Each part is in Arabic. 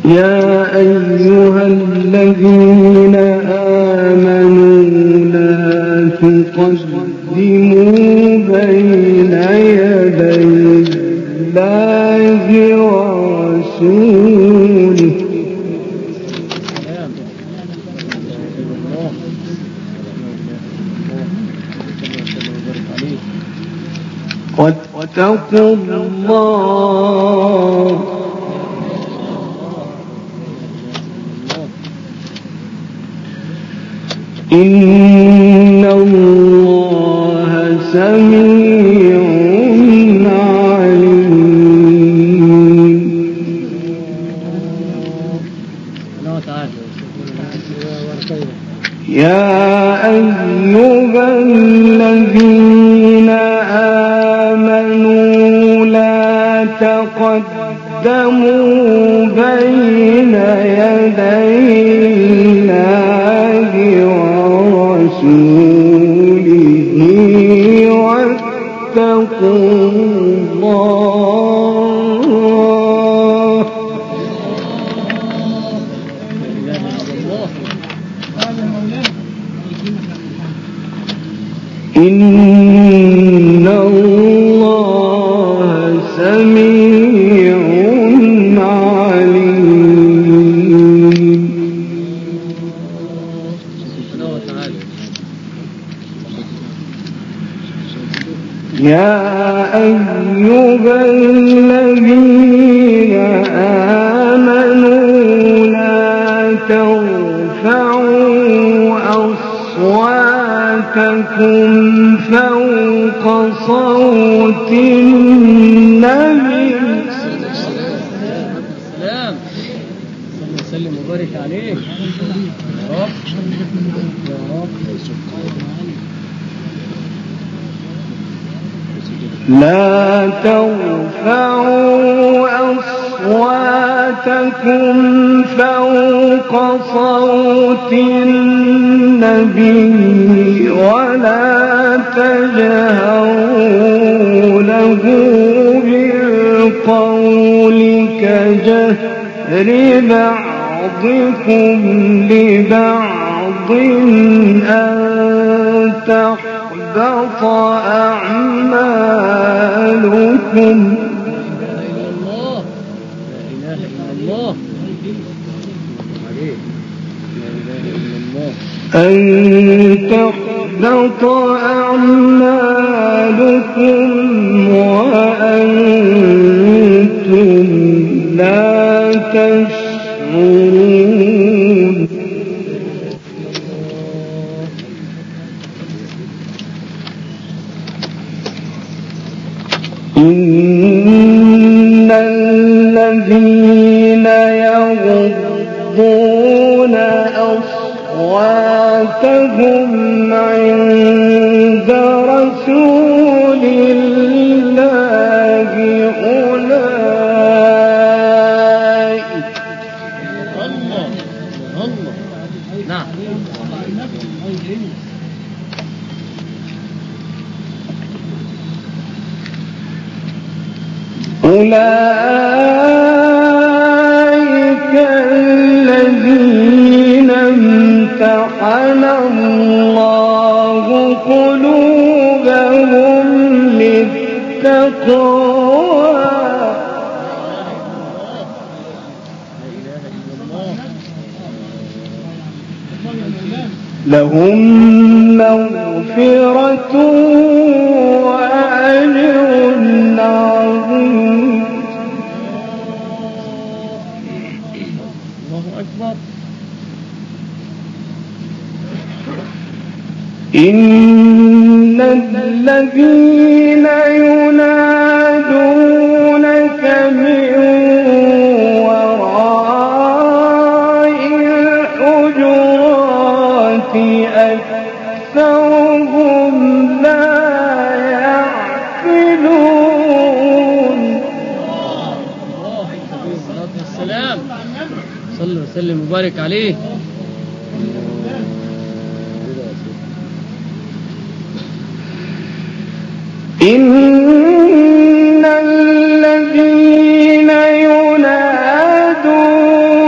يا أيها الذين آمنوا لا تقدموا بين يدي الله ورسوله واتقوا الله إن الله سميع عليم. يا أيها الذين آمنوا لا تقدموا بين يدي الله ورسوله واتقوا الله إن الله سميع عليم. يا أيها الذين آمنوا لا ترفعوا أصواتكم فوق صوت النبي سلم وبارك عليه يا رب يا رب. لا ترفعوا أصواتكم فوق صوت النبي ولا تجهروا له بالقول كجهر بعضكم لبعض أن تحبط أعمالكم. لا إله إلا الله أن تحبط أعمالكم وأنتم لا تشعرون. إن الذين يغضون أصواتهم عند رسول الله أولئك نعم أولئك الذين امتحن الله قلوبهم للتقوى لهم مغفرة وأجر عظيم. الله أكبر. إن الذين ينادونك من وراء الحجرات أكثرهم لا يعقلون. الصلاة والسلام صلى وسلم وبارك عليه. إن الذين ينادونك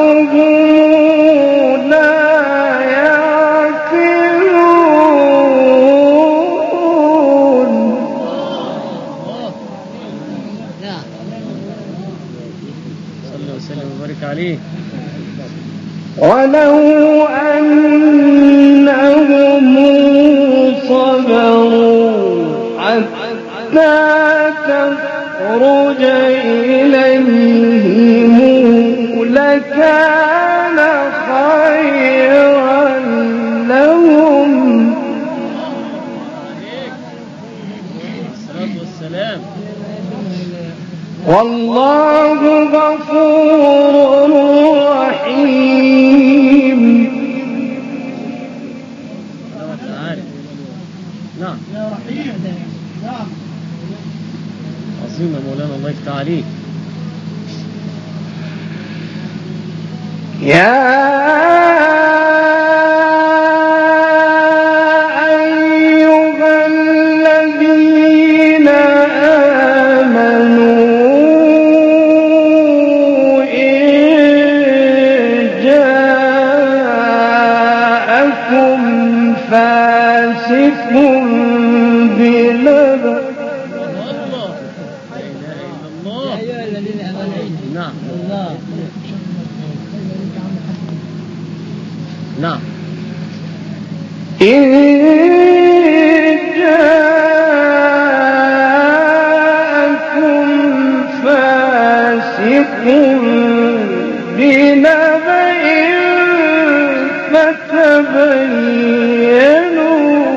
أكثرهم لا يعقلون نعم. صلى وسلم وبارك عليه. ولو أنهم صبروا حتى تخرج إليهم لكان خيرا لهم الصلاة والسلام. والله غفور رحيم. نعم. عظيم يا مولانا، الله يفتح عليك. يا أيها الذين آمنوا إن جاءكم فاسق بنبأ نعم. نعم. إن جاءكم فاسق بنبأ فتبينوا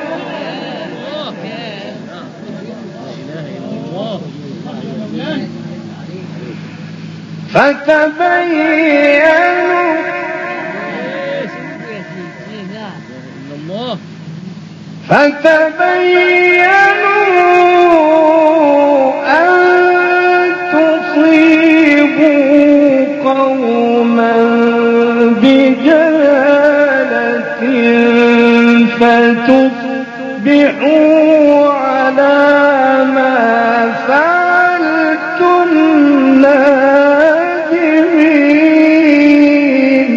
فتبينوا أن تصيبوا قوما بجهالة فتصبحوا على ما فعلتم نادمين.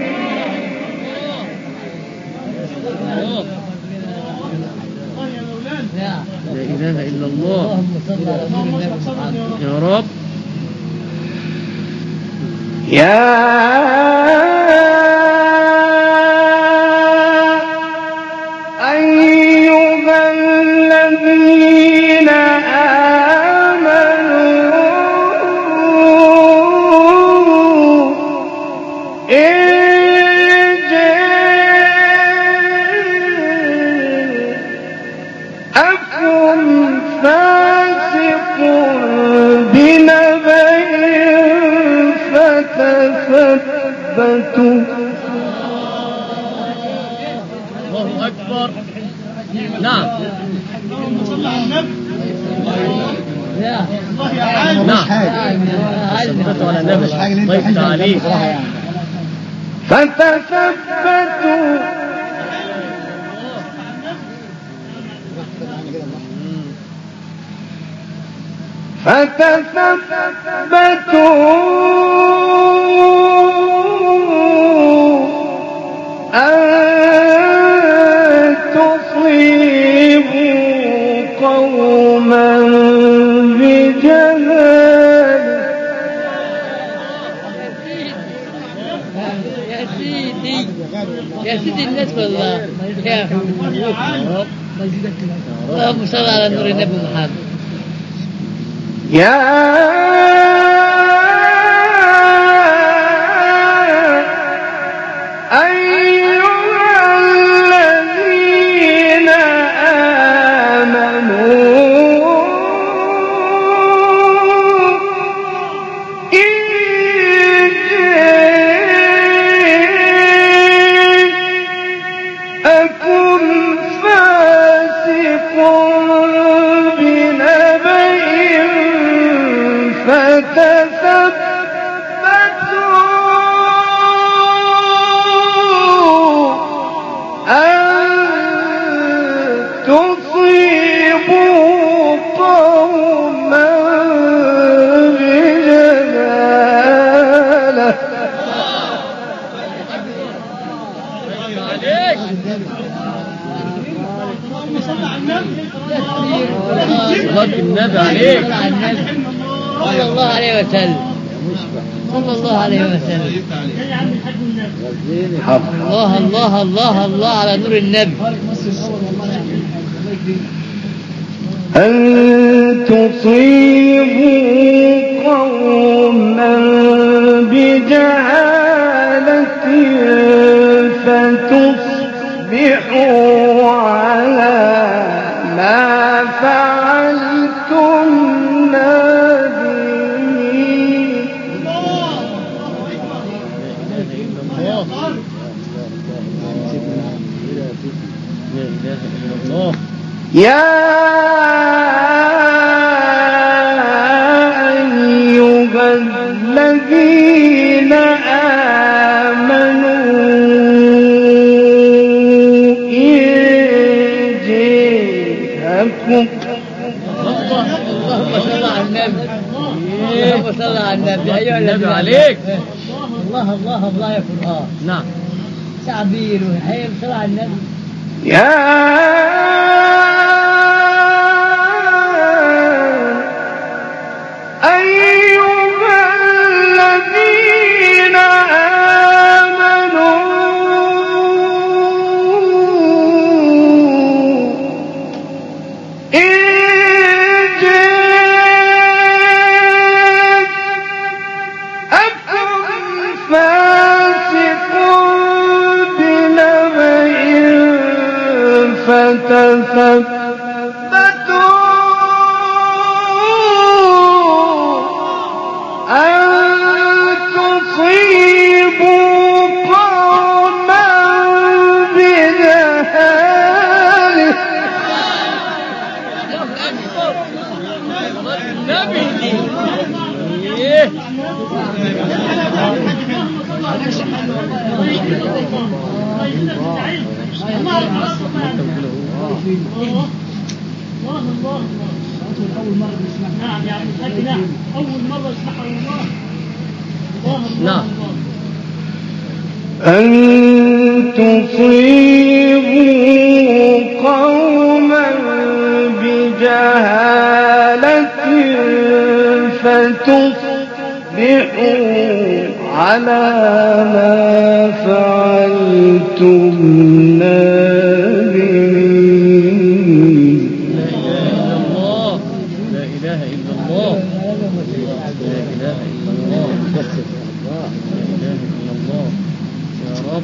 لا إله إلا الله. يا رب. يا أيها الذين آمنوا إن جاءكم فاسق بنبأ فتثبتوا. الله أكبر. نعم. نعم. ثبتوا على النبي. الله يفتح عليك. فتثبتوا أن تصيبوا قوما بجهالة يا سيدي الناس والله. اللهم صل على نور النبي محمد. يا أيها الذين آمنوا إن جاءكم فاسق بنبأ فتبينوا عليك. صلاة النبي عليك. صلى الله عليه وسلم. صلى الله عليه وسلم. الله الله الله الله على نور النبي. أن تصيبوا قوما بجهالة فتصبحوا على ما فعلتم نادمين. يا أيها الذين آمنوا إن جاءكم اللهم صل على النبي. اللهم صل على النبي. أيها النبي الذين عليك. الله الله الله يا قرآن. نعم. تعبير وحي صل على النبي. يا أيها الذين آمنوا إن جاءكم فاسق بنبأ فتثبتوا أن تصيبوا قوما بجهالة النبي. إيه. نعم يا عبد الحاج. نعم أول مرة يسمعها الله. نعم. أن تصيبوا قوما بجهالة فتصبحوا على ما فعلتم نادمين. لا إله إلا الله. لا إله إلا الله. لا إله إلا الله. يا رب.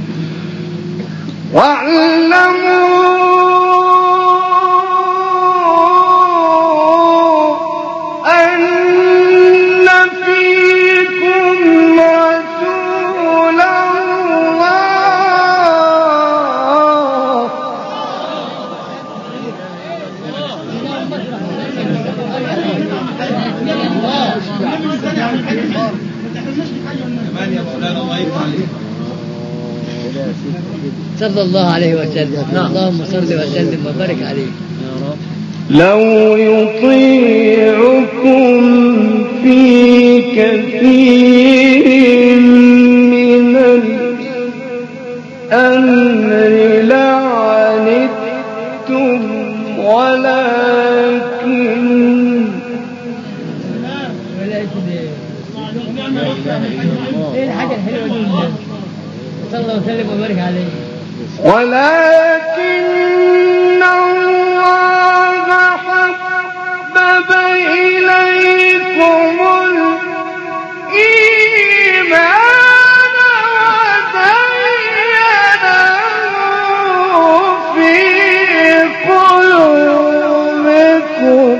واعلموا أن فيكم رسول الله. صلى الله عليه وسلم. اللهم صل وسلم وبارك عليه. يا رب. لو يطيعكم في كثير من الأمر لعنتم ولكن ايه الحاجة الحلوة دي؟ صلى الله وسلم وبارك عليه. ولكن الله حبب إليكم الإيمان وزينه في قلوبكم.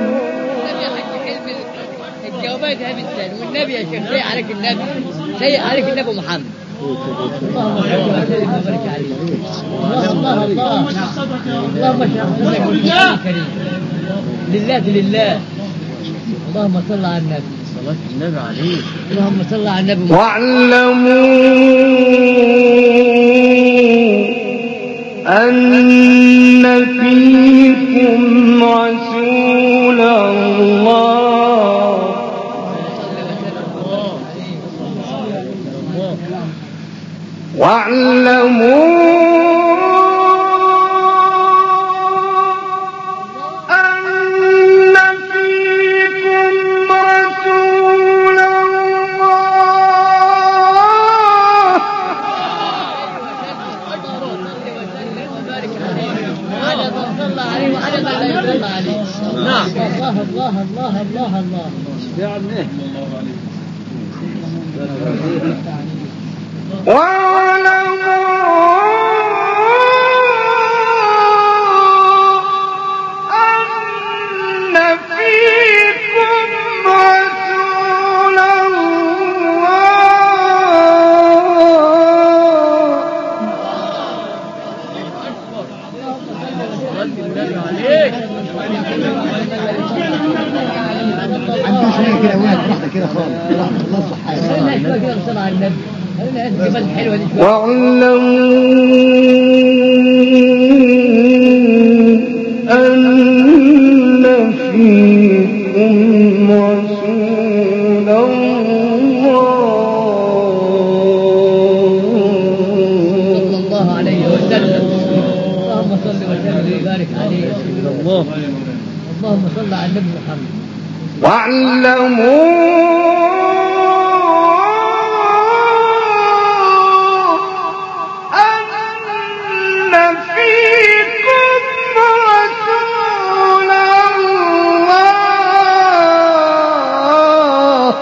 الجوابات هذه بالسهل. والنبي يا شيخ سيء عليك النبي. سيء عليك النبي محمد. اللهم صل وسلم وبارك عليه. الله الله اللهم اشرح صدرك بالقرآن الكريم. لله لله. اللهم صل على النبي. صلاة النبي عليه. اللهم صل على النبي محمد. واعلموا أن فيكم رسول الله. واعلموا يا عم ايه اللهم صل على النبي محمد. واعلموا أن فيكم رسول الله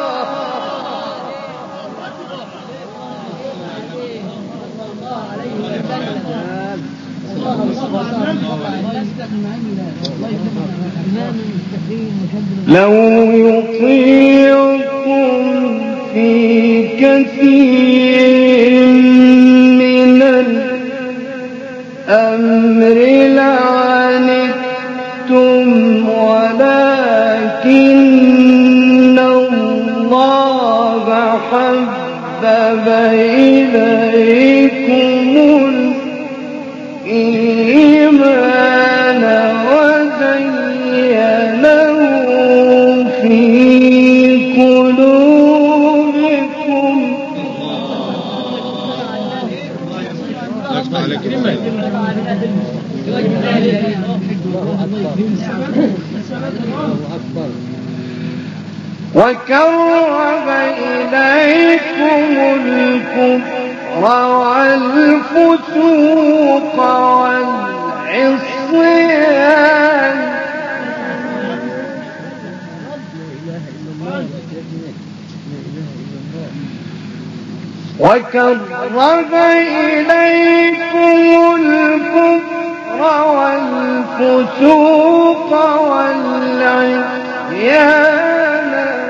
لو يطيعكم في كثير من الأمر لعنتم ولكن الله حبب إليكم الإيمان وزينه في قلوبكم وكره إليكم الكفر والفسوق والعصيان وكره إليكم الكفر والفسوق والعصيان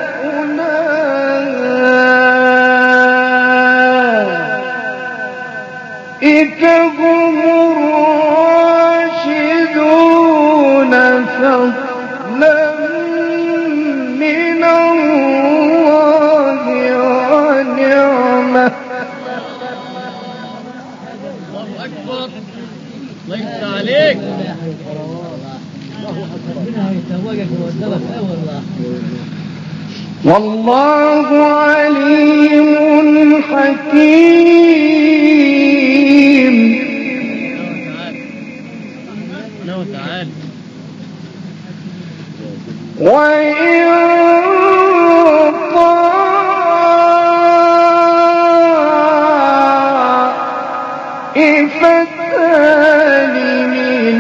أولئك هم الراشدون فضلا من الله ونعمة. الله أكبر. الله يفتح عليك. والله عليم حكيم. وإن طائفتان من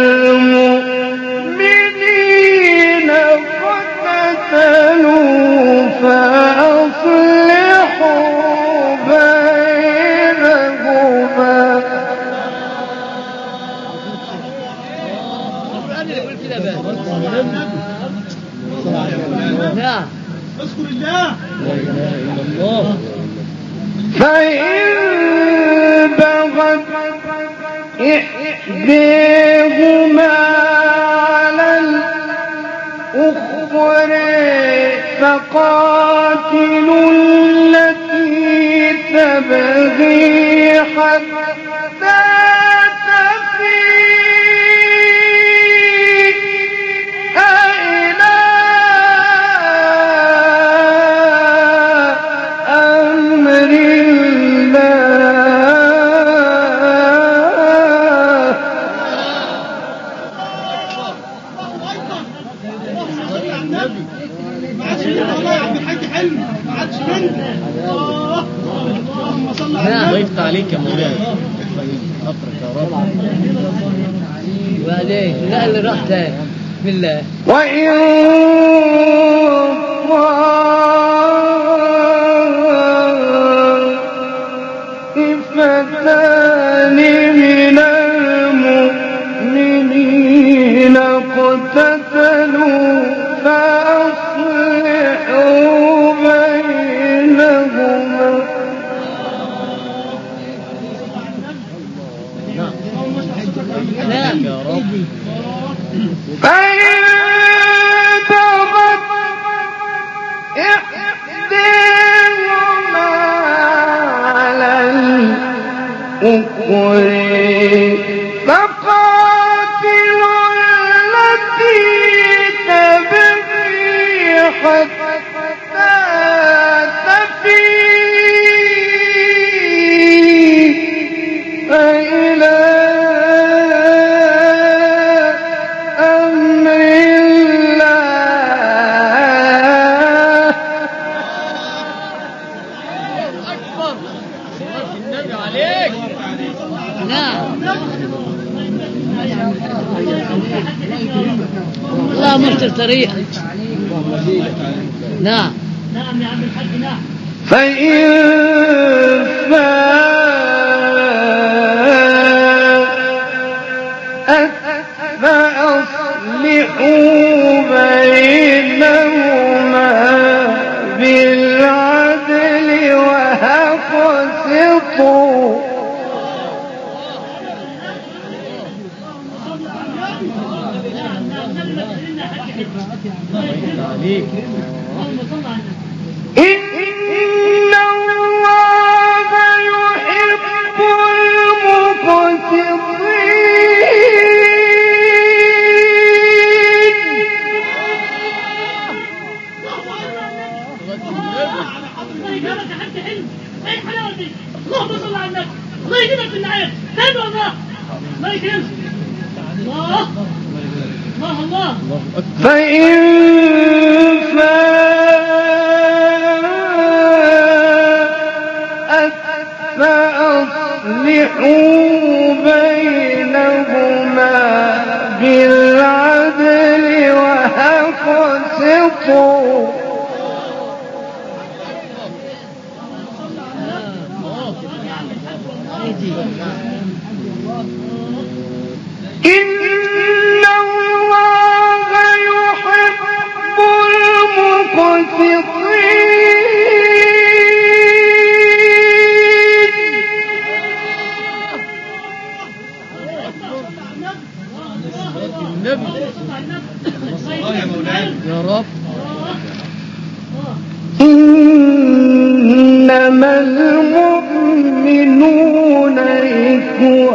المؤمنين اقتتلوا فأصلحوا بينهما. نعم. اذكر الله. لا إله إلا الله. فإن بغت إحداهما على الأخرى فقاتلوا التي تبغي حتى الله يفتح عليك يا مولانا. أفرك يا رب. وعليك لا اللي راح تاني بالله. وإن طائفتان من المؤمنين اقتتلوا فأصلحوا بينهما نعم يا رب. فإن بغت إحداهما على الأخرى فقاتلوا التي تبغي حتى تفيء إلى أمر الله. أكبر النبي عليك. نعم لا مصر صريح. نعم نعم يا عم الحاج نعم. فإن فاءت فأصلحوا بينهما بالعدل وأقسطوا إن الله يحب المقسطين. اللهم صل على النبي. الله يجيبك في النعيم. تاني والله. الله يكرمك. الله الله الله. فإن فاءت فأصلحوا بينهما بالعدل وأقسطوا إن الله يحب المقسطين. يا رب. إنما المؤمنون إخوة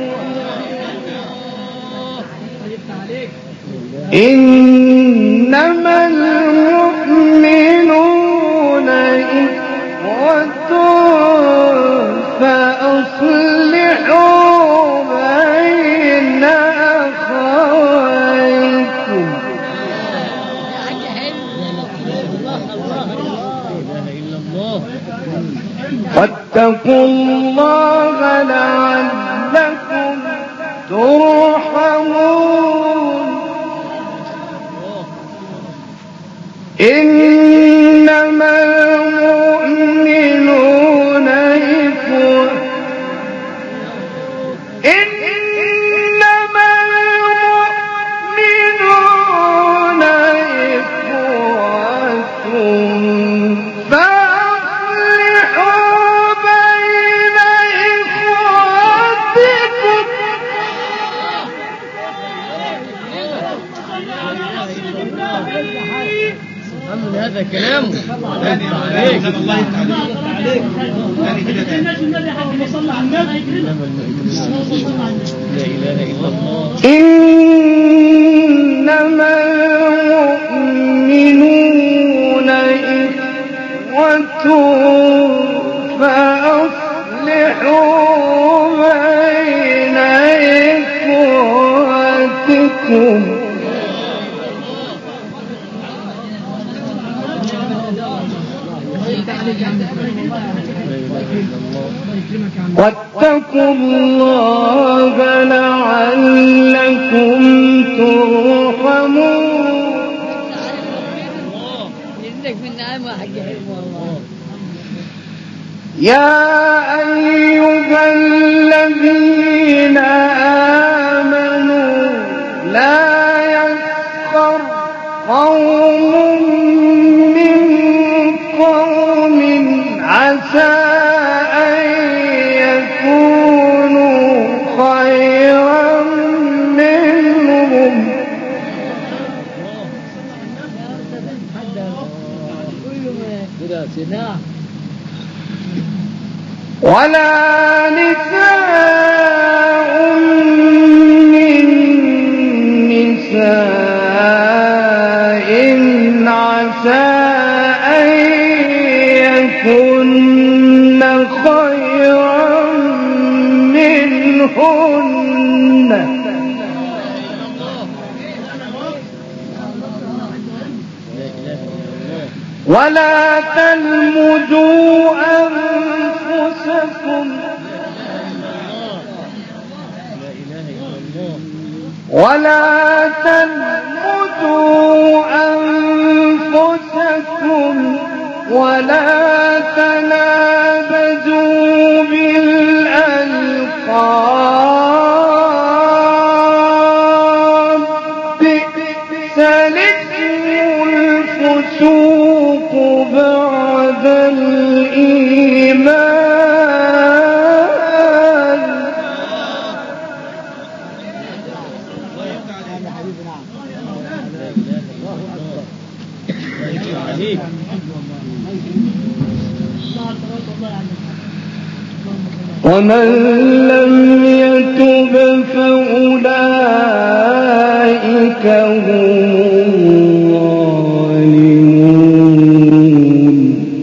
إنما المؤمنون إخوة فأصلحوا بين أخويكم. واتقوا الله لعلكم ترحمون. إنما المؤمنون إخوة إنما المؤمنون إخوة فأصلحوا بين إخوتكم. محمد هذا كلام. عليك الله عليك. لا إله إلا الله. إنما المؤمنون إخوة فأصلحوا بين إخوتكم. واتقوا الله لعلكم ترحمون. نعم يا حاج حلم والله. يا أيها الذين آمنوا لا يسخر قوم من قوم عسى أن يكونوا خيرا منهم كده يا سيدنا. نعم. ولا نساء من نساء عسى أن يكن خيرا منهن ولا تلمزوا أنفسكم ولا تلمزوا أنفسكم ولا تنابزوا بالألقاب بئس الاسم الفسوق بعد الإيمان عليك. ومن لم يتب فأولئك هم الظالمون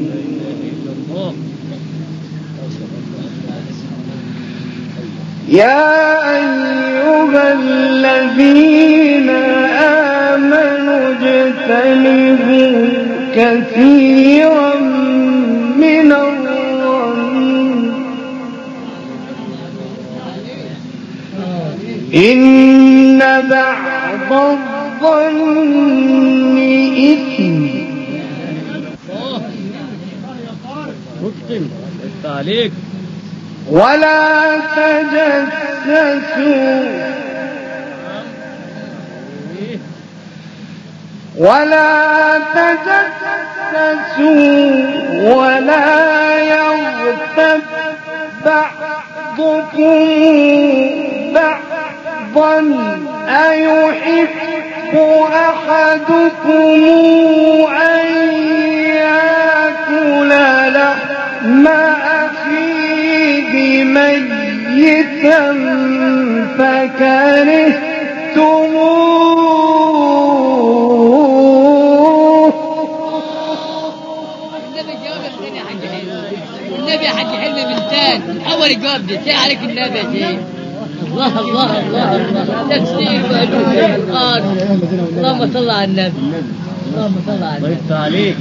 يا أيها الذين آمنوا اجتنبوا كثيرا من الظن إن بعض الظن إثم مكتم. انت عليك. ولا تجسسوا ولا يغتب بعضكم بعضا أيحب أحدكم أن يأكل لحم أخيه ميتا فكرهتموه النبي جاوب الثاني يا حاج حلم. النبي يا حاج حلم من تاني من اول الجواب ده سي عليك النبي يا شيخ. الله الله الله الله تفسير وعلوم القرآن. اللهم صل على النبي. اللهم صل على النبي. ضيفت عليك.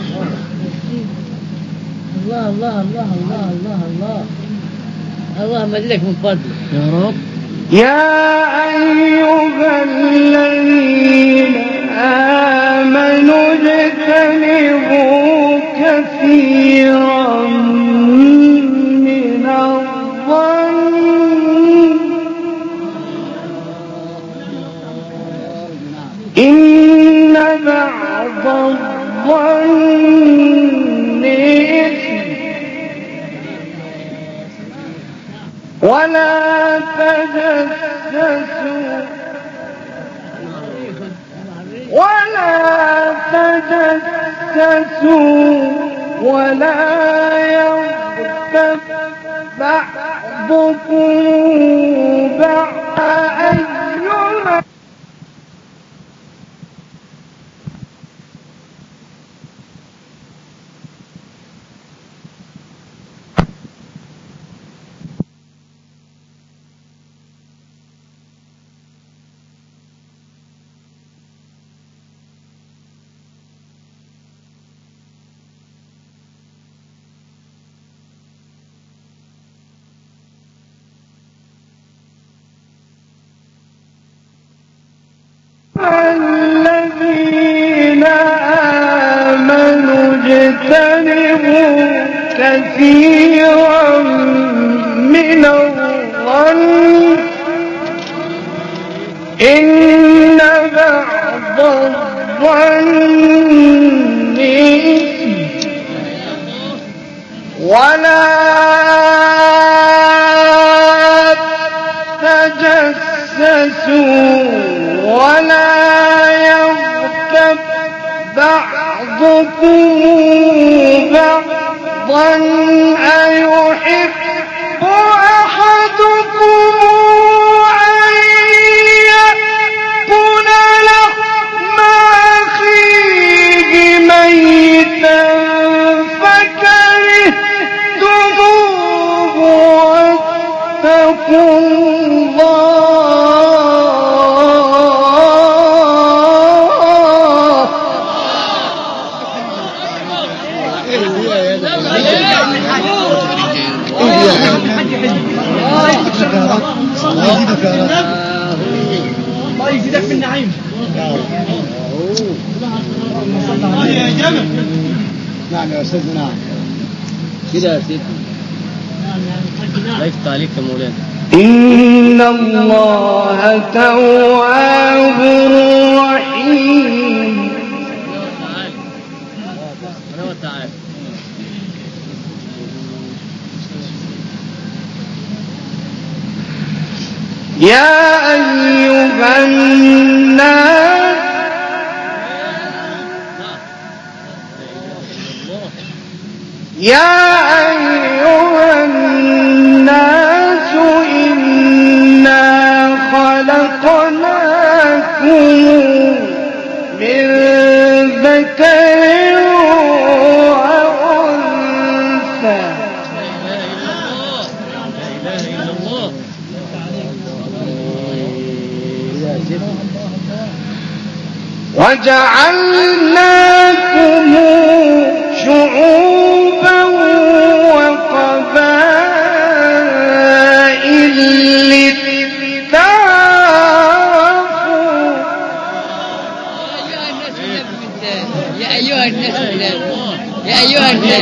الله الله الله الله الله الله. اللهم ازلك من فضلك يا رب. يا أيها الذين آمنوا اجتنبوا كثيرا من الظن إن بعض الظن إثم ولا تجسسوا ولا يغتب بعضكم بعضا أيها كثيرا من الظن إن بعض الظن ولا تجسسوا ولا يغتب بعضكم بعضا أيحب أحدكم أن يأكل لحم أخيه ميتا فكرهتموه واتقوا الله الله يزيدك من نعيم. يا جمل. نعم يا أستاذ. نعم كده يا سيدي. لا يفتح عليك يا مولانا. إن الله تواب رحيم. تعالى. يا أيها الناس إنا خلقناكم من ذكر وأنثى وجعلناكم شعوبا وقبائل لتعارفوا. يا أيها الناس يا أيها الناس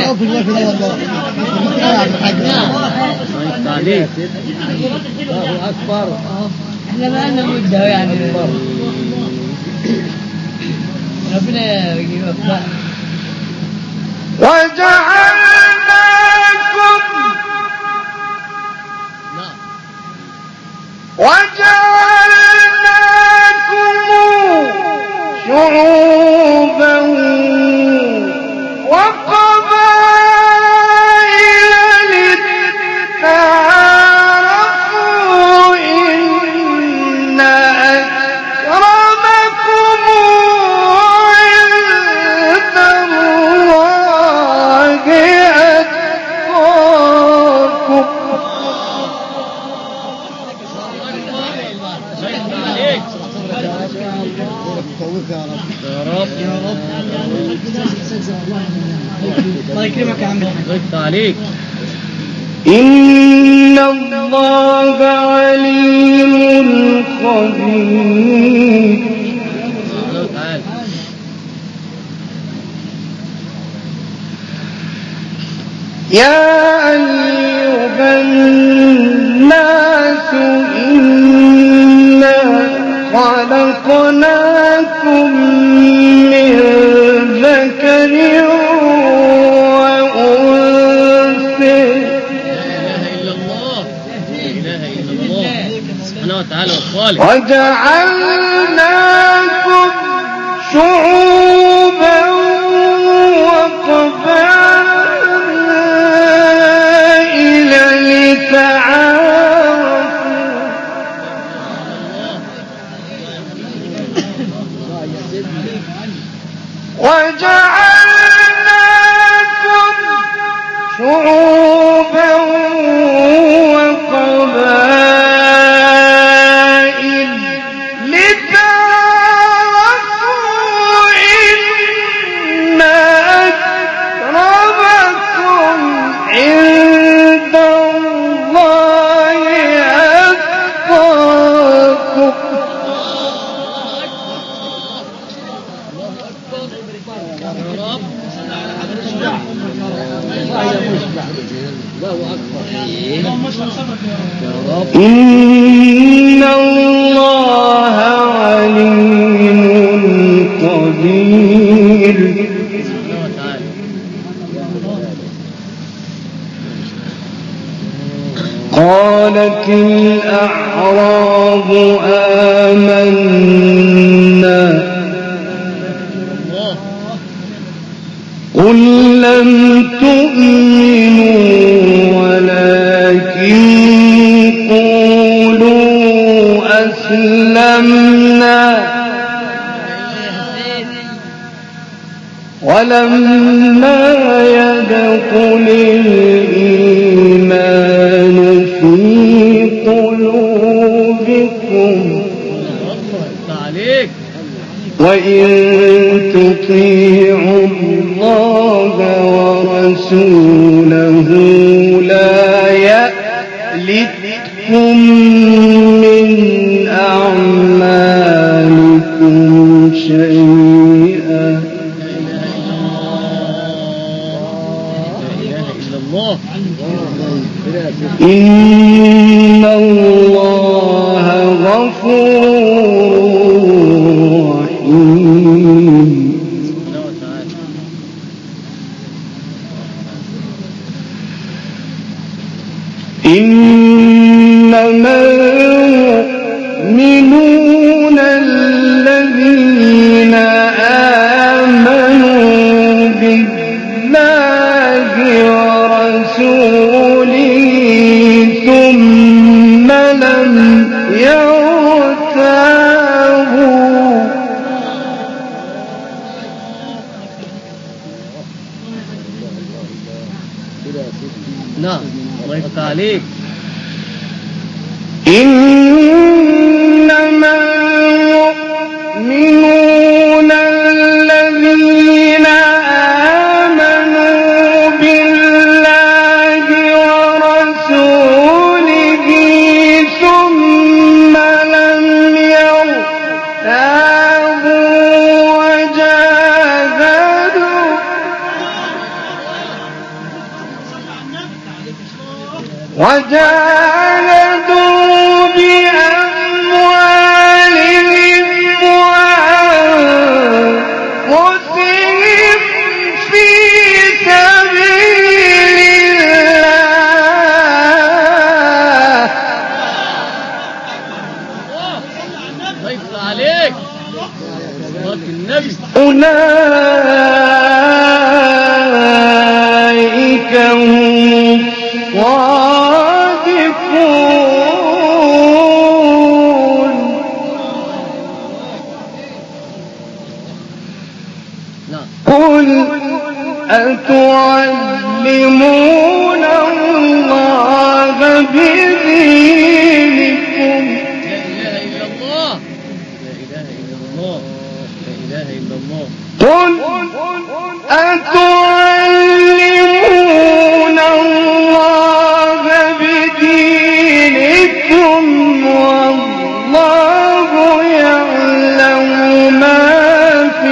الله أكبر. احنا ما لنا مدة يعني ربنا يوفقنا. وجعلناكم شعوبا وقبائل لتعارفوا إن أكرمكم عند الله أتقاكم. الله يكرمك يا عم. عليك. إن الله عليم خبير. يا أيها الناس إنا خلقناكم من ذكر وأنثى. وجعلناكم شعوبا وقبائل لتعارفوا وجعلناكم شعوبا وقبائل لتعارفوا إن يا رب. إن الله عليم قدير. قالت الأعراب آمنا قل لم تؤمنوا ولكن قولوا أسلمنا ولما يدخل الإيمان في قلوبكم وإن تطيعوا الله ورسوله لا يألتكم من أعمالكم شيئا. إن الله غفور رحيم. إنما المؤمنون الذين آمنوا بالله ورسوله ثم لم يرتابوا نعم الله يفتح عليك. إنما المؤمنون الذين آمنوا بالله ورسوله ثم لم يرتابوا وجاهدوا بأموالهم وأنفسهم في سبيل الله. الله يفتح عليك. صلاة النبي. أولئك هم الصادقون. قل أتعلمون الله بدينكم. لا إله إلا الله. لا إله إلا الله. لا إله إلا الله. قل أتعلمون الله بدينكم والله يعلم ما في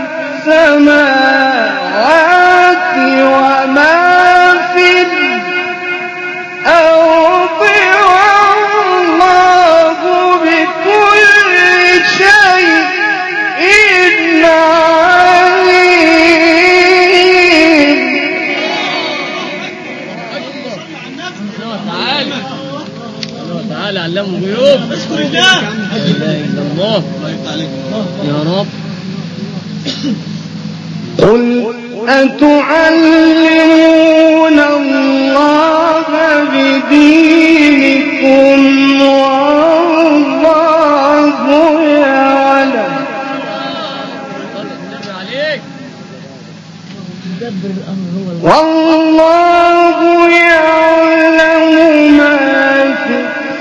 السماوات وما في الأرض والله بكل شيء تعالى علموا غيوب. اشكر الله. لا اله الا الله. يا رب. قل أتعلمون الله بدينكم والله يعلم. والله يعلم ما في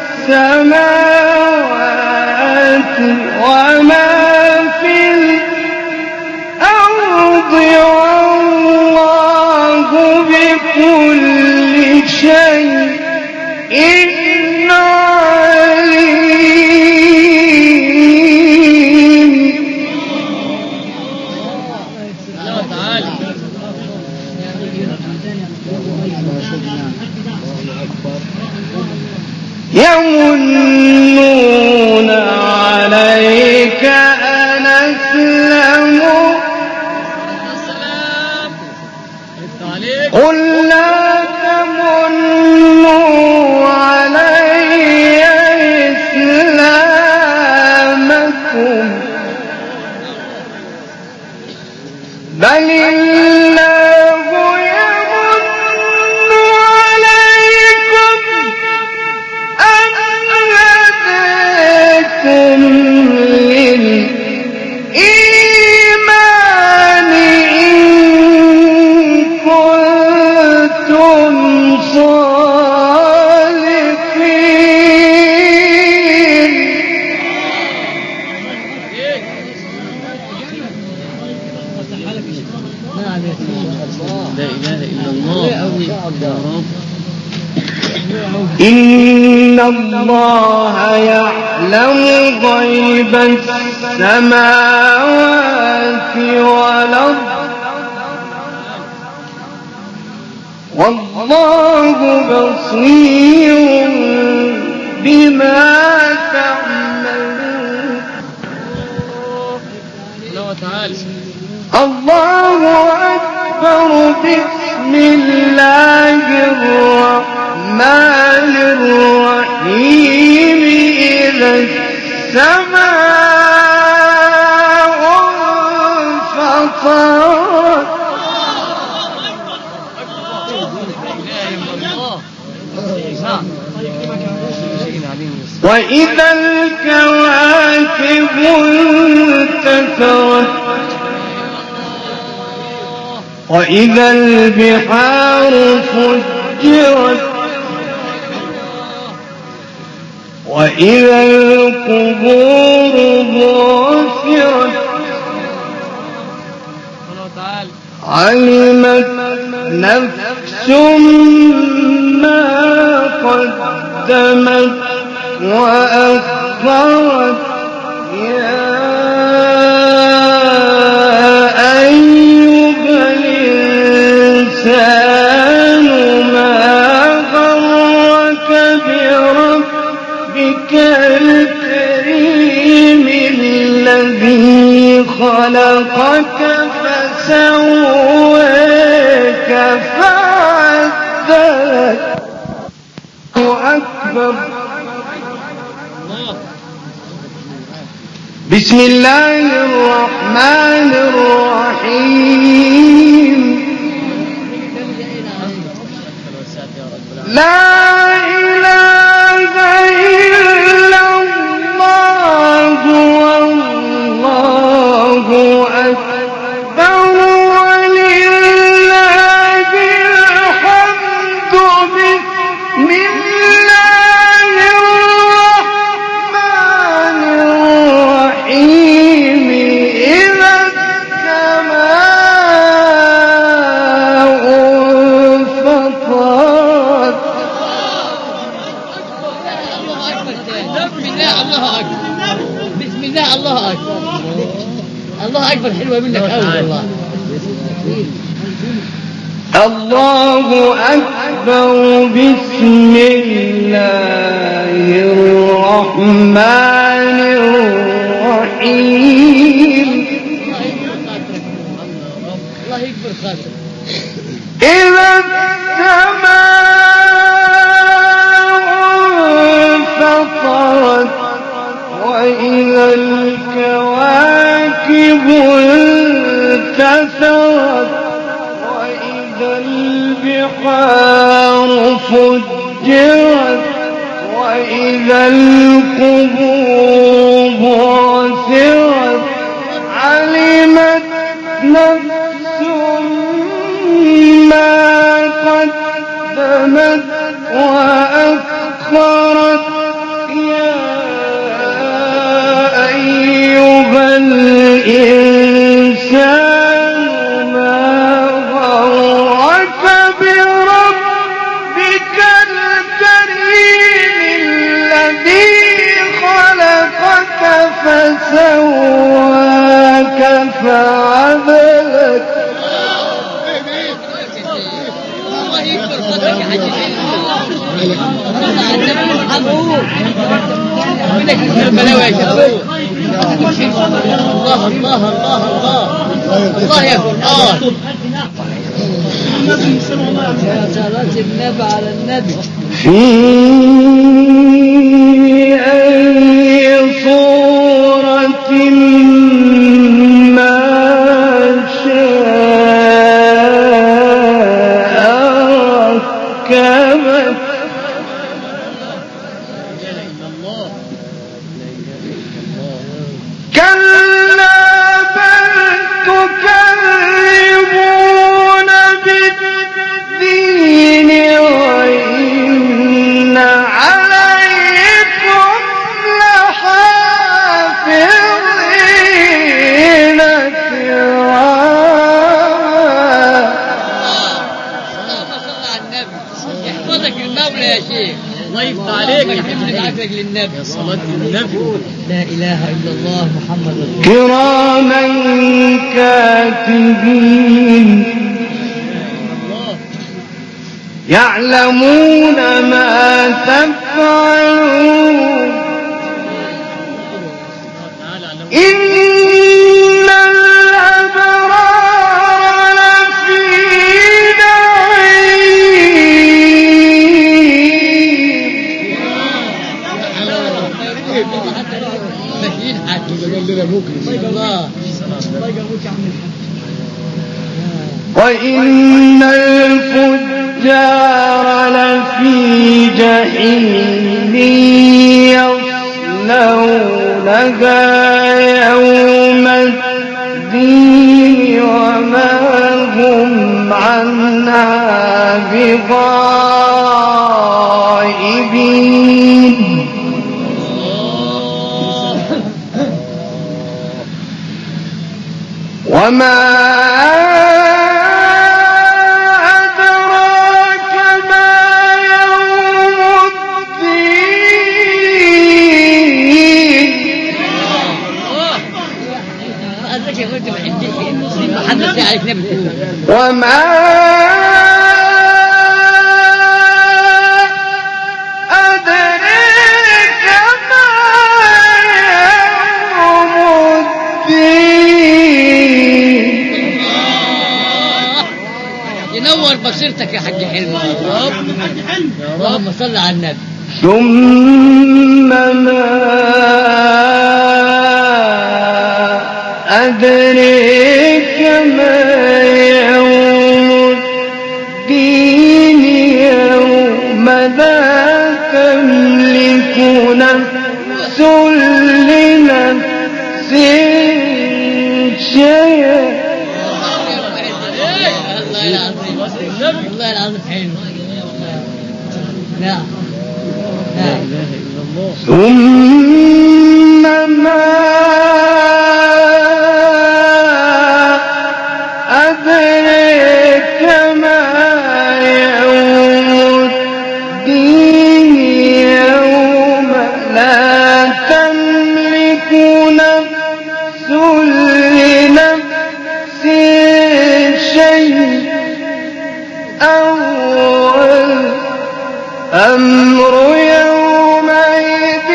السماوات وما في الأرض والله بكل شيء عليم. يمنون عليك أن أسلموا قل لا تمنوا علي إسلامكم بل الله يمن عليكم أن هداكم للإيمان إن كنتم صادقين. نعم يا سيدي. لا إله إلا الله يا رب. إن الله يعلم غيب السماوات والأرض والله بصير بما تعملون. الله أكبر. بسم الله الرحمن الرحيم. إذا السماء انفطرت وإذا الكواكب انتثرت وإذا البحار فجرت وإذا القبور بعثرت علمت نفس ما قدمت وأخرت. يا أيها الإنسان ما غرك بربك الكريم الذي خلقك فسواك فعدلك. أكبر. بسم الله الرحمن الرحيم. لا إله إلا الله والله أكبر ولله الحمد. بسم الله الرحمن الرحيم. إذا السماء انفطرت. بسم الله الله أكبر. الله أكبر. حلوة منك أوي والله. الله أكبر. بسم الله الرحمن الرحيم. الله يكبر خاطرك. إذا السماء انفطرت وإذا الكواكب انتثرت وإذا البحار فجرت وإذا القبور بعثرت علمت نفس ما قدمت وأخرت. يا أيها الإنسان ما غرك بربك الكريم الذي خلقك فسواك فعدلك. الله يكبر خاطرك يا حاج. محمود ربنا يكفيك البلاوي يا شباب. الله الله الله الله الله يا قرآن يا صلاة النبي على النبي. في أي صورة ما شاء ركبك. كلا بل تكذبون بالدين وإن عليكم لحافظين الله يفتح عليك يحفظك عافيك للنبي يا صلاة النبي. لا إله إلا الله محمد رسول الله. كراما كاتبين يعلمون ما تفعلون. إن الأبرار لفي وإن الفجار لفي جحيم يصلونها يوم الدين وما هم عنها بغائبين. وما أدراك ما يوم الدين. وما أدراك ما يوم الدين. ينور بصيرتك يا حاج حلمي يا رب. اللهم صل على النبي. ثم ما أدريك ما يوم الدين يوم لا تملك نفس لنفس شيئا. الله العظيم الله العظيم حلو. نعم لا إله إلا الله. ثم ما أدريك ما يوم الدين يوم لا تملك نفس لنفس شيئا والأمر يومئذ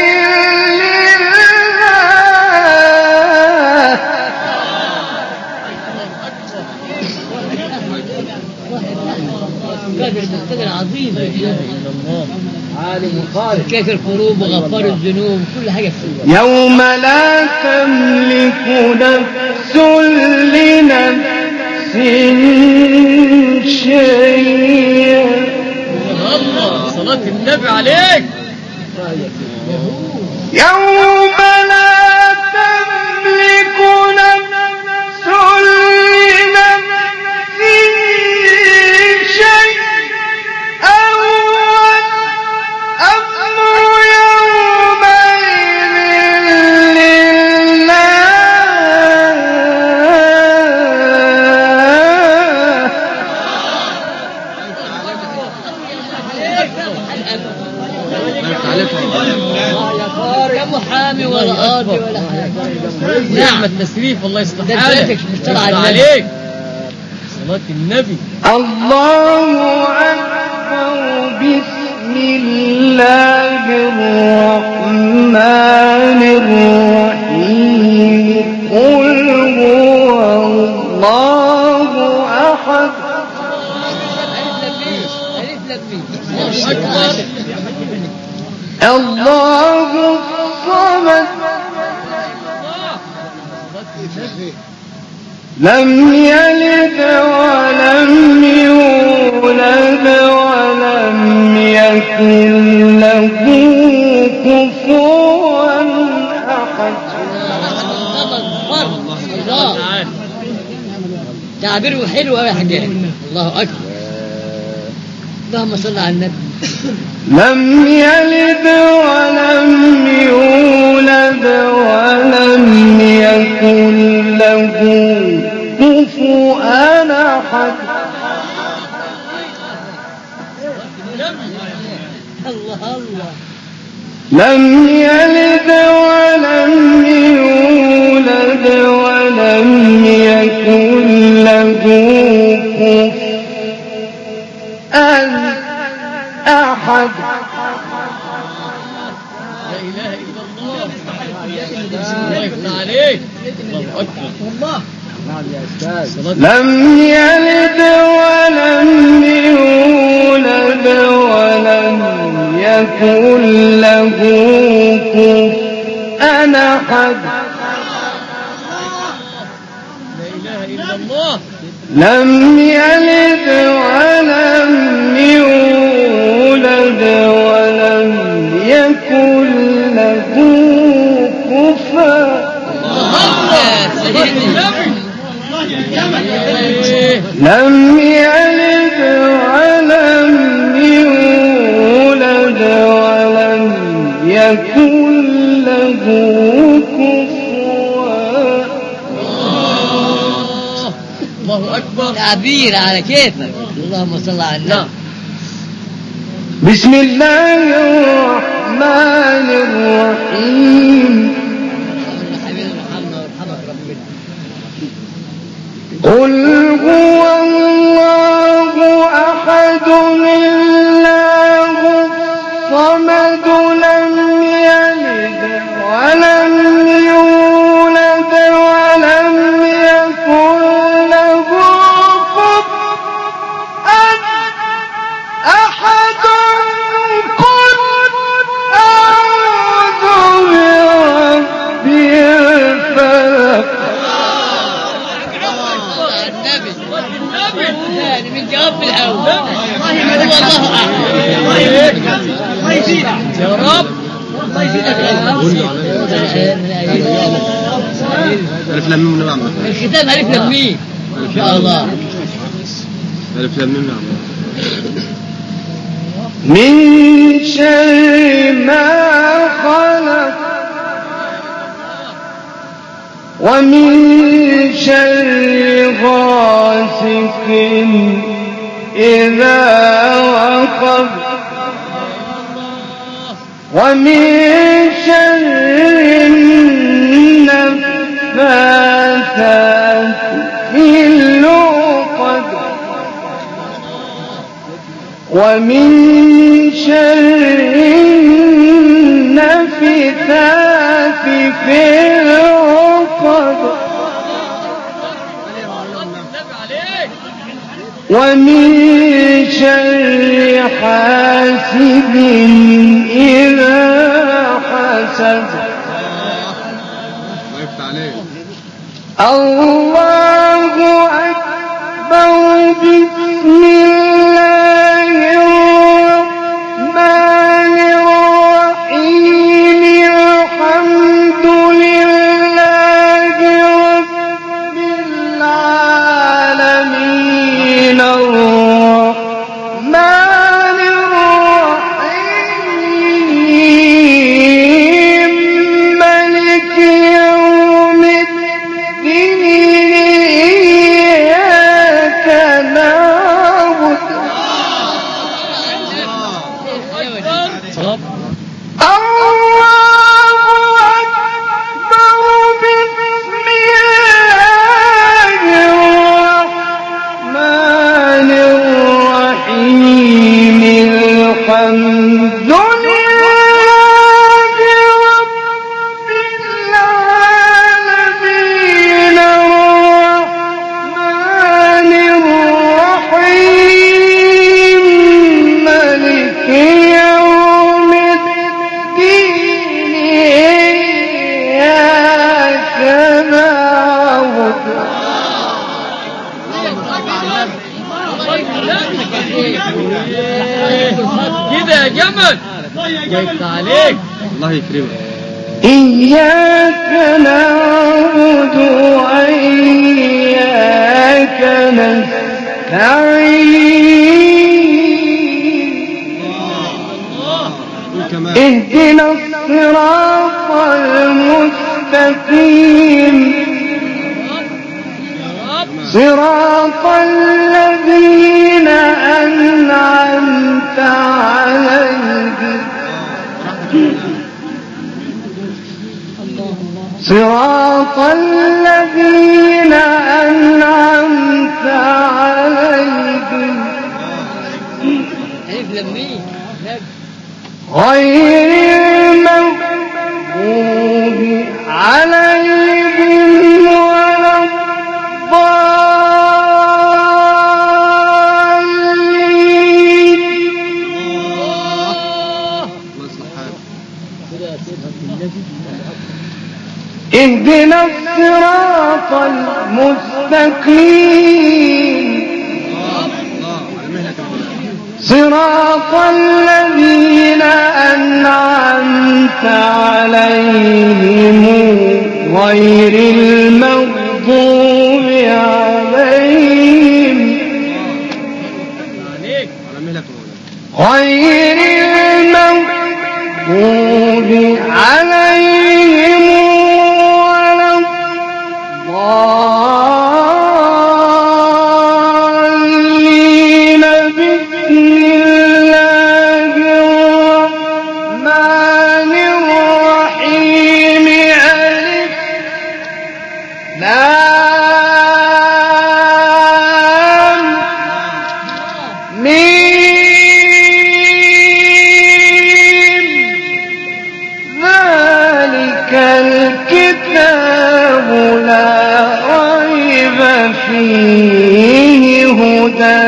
قدر عظيم. لا إله إلا الله. عالم خالق كيف القلوب وغفار الذنوب كل حاجة فيه. يوم لا تملك نفس لنفس شيئا. الله صلاة النبي عليك. يوم لا تملك نفس لنفس شيئا والأمر يومئذ لله. يا محامي ولا قاضي ولا حاجة. نعمة تسريف الله يصلح حالك. اشترى عليك صلاة النبي. الله أكبر بسم الله الرحمن الرحيم قل هو الله أحد الله الصمد لم يلد ولم يولد ولم يكن له كفوا أحد. تعبيره حلو يا حاجات. الله أكبر. اللهم صل على النبي. لم يلد ولم يولد ولم يكن له كفوا أحد. الله الله. لم يلد ولم يولد ولم يكن له كفوا أحد. لا إله إلا الله. الله يفتح عليك. الله أكبر. الله. لم يلد ولم يولد ولم يكن له كفوا أحد. لا إله إلا الله. لم يلد ولم يولد ولم يكن له كفوا. لم يلد ولم يولد ولم يكن له كفوا. الله أكبر. تعبير على كيفك. اللهم صل على النبي. بسم الله الرحمن الرحيم قل هو الله أحد الله الصمد لم يلد ولم يولد ولم يكن له كفوا أحد. قل أعوذ برب الفلق. النبي من جواب الأول. الله أعلم. الله يزيدك يا رب. الله يزيدك. ألف لام ميم نعم. الختام ألف لام ميم. إن شاء الله. ألف لام ميم نعم. من شر ما خلق ومن شر غاسق إذا وقب ومن شر النفاثات في العقد ومن شر النفاثات في العقد ومن شر حاسد إذا حسد. الله أكبر. بسم الله الرحمن الرحيم الحمد لله رب العالمين الرحمن الرحيم مالك يوم الدين إياك نعبد الحمد ويفتح عليك. الله يكرمك. إياك نعبد وإياك نستعين اهدنا الصراط المستقيم صراط الذين أنعمت عليهم صراط الذين أنعمت عليهم غير المغضوب عليهم ولا الضالين اهدنا الصراط المستقيم صراط الذين أنعمت عليهم غير المغضوب عليهم غير المغضوب عليهم ولا الضالين بسم الله الرحمن الرحيم ألف لام ميم ذلك الكتاب لا ريب فيه هدى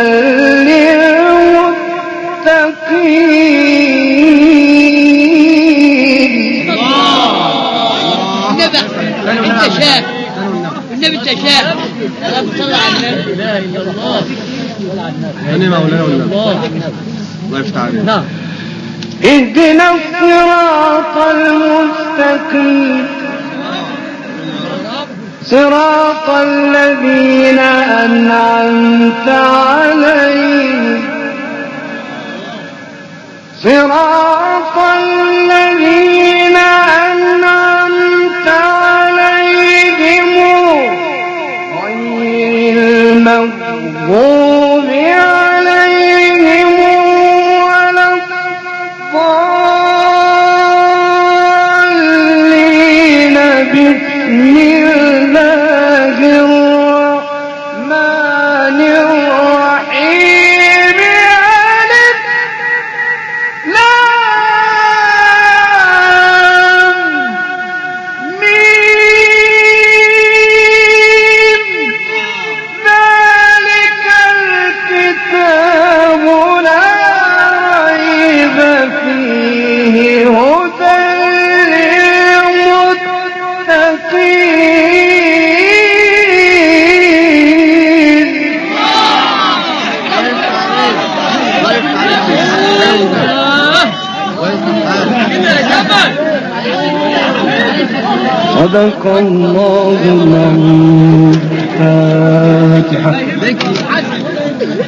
للمتقين النبي انت شاهد اللهم صل على النبي. لا اله الا الله. أنا مولانا والله. الله يفتح عليك. نعم. اهدنا الصراط المستقيم صراط الذين أنعمت عليهم صراط الذين أنعمت عليهم غير المغضوب عليهم ولا الضالين بسم الله الرحمن الرحيم ألف لام ميم ذلك الكتاب لا ريب فيه هدى صدق الله العظيم. الفاتحة.